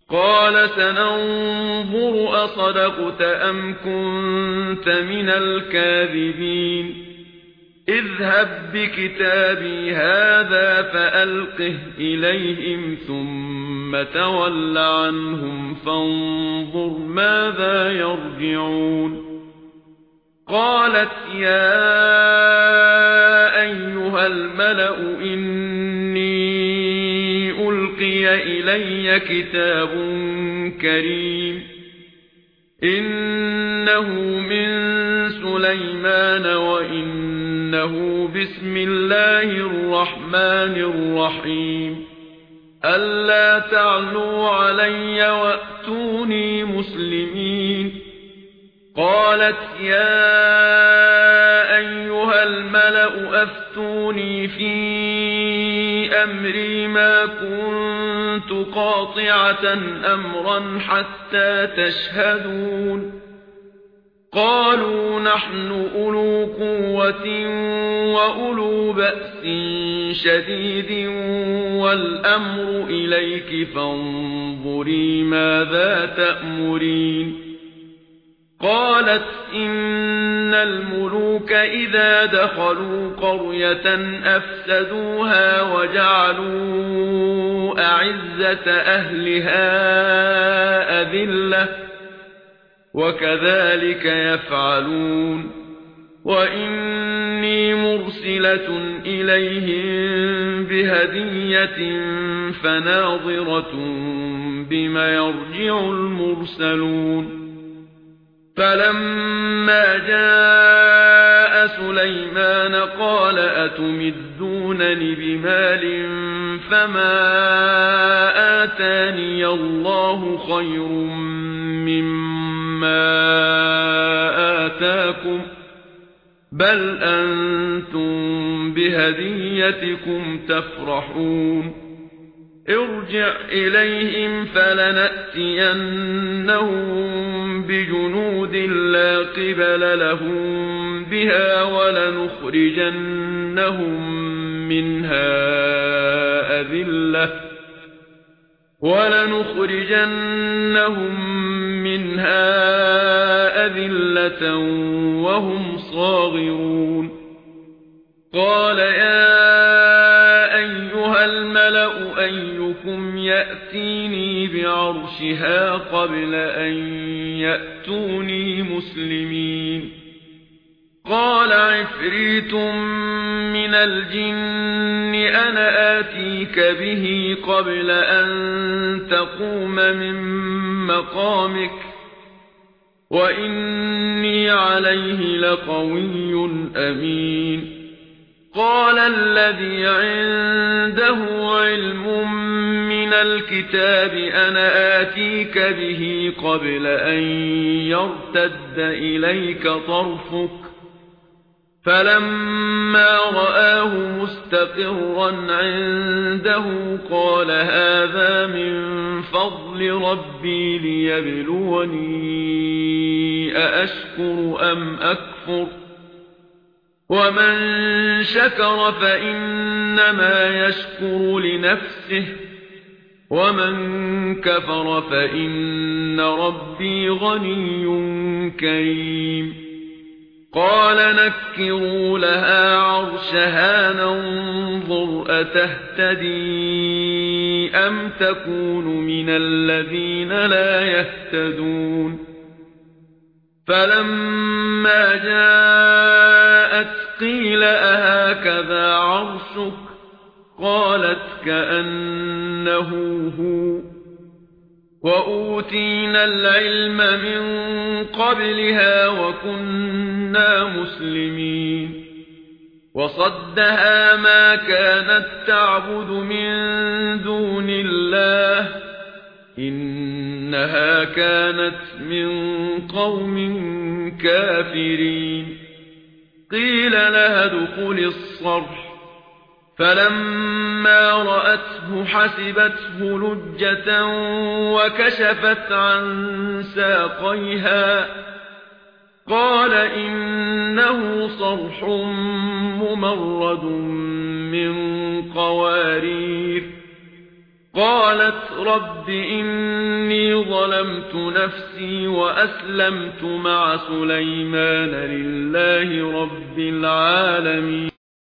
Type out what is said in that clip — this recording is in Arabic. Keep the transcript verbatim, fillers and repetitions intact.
قال سننظر أصدقت أم كنت من الكاذبين اذهب بكتابي هذا فألقه إليهم ثم تول عنهم فانظر ماذا يرجعون قالت يا أيها الملأ إني ألقي إلي كتاب كريم إنه من سليمان وإنه بسم الله الرحمن الرحيم ألا تعلوا علي وأتوني مسلمين قالت يا أيها الملأ أفتوني في أمري ما كنت قاطعة أمرا حتى تشهدون قالوا نحن أولو قوة وأولو بأس شديد والأمر إليك فانظري ماذا تأمرين قالت إن الملوك إذا دخلوا قرية أفسدوها وجعلوا أعزة أهلها أذلة وكذلك يفعلون وإني مرسلة إليهم بهدية فناظرة بما يرجع المرسلون فلما جاء سليمان قال أتمدونني بمال فما آتاني الله خير مما آتاكم بل أنتم بهديتكم تفرحون ارجع إليهم فلنأتينهم بجنود لا قبل لهم بها ولنخرجنهم منها أذلة ولنخرجنهم منها أذلة وهم صاغرون قال يا أيها الملأ أيكم يأتيني بعرشها قبل أن يأتوني مسلمين قال عفريت من الجن أنا آتيك به قبل أن تقوم من مقامك وإني عليه لقوي أمين قال الذي عنده علم من الكتاب أنا آتيك به قبل أن يرتد إليك طرفك فلما رآه مستقرا عنده قال هذا من فضل ربي ليبلوني أأشكر أم أكفر ومن شكر فإنما يشكر لنفسه ومن كفر فإن ربي غني كريم قال نكروا لها عرشها ننظر أتهتدي أم تكون من الذين لا يهتدون فلما جاءت قيل أهكذا عرشك قالت كأنه هو وأوتينا العلم من قبلها وكنا مسلمين وصدها ما كانت تعبد من دون الله إنها كانت من قوم كافرين قيل لها ادخل الصرح فلما رأته حسبته لجة وكشفت عن ساقيها قال إنه صرح ممرد من قوارير قالت رب إني ظلمت نفسي وأسلمت مع سليمان لله رب العالمين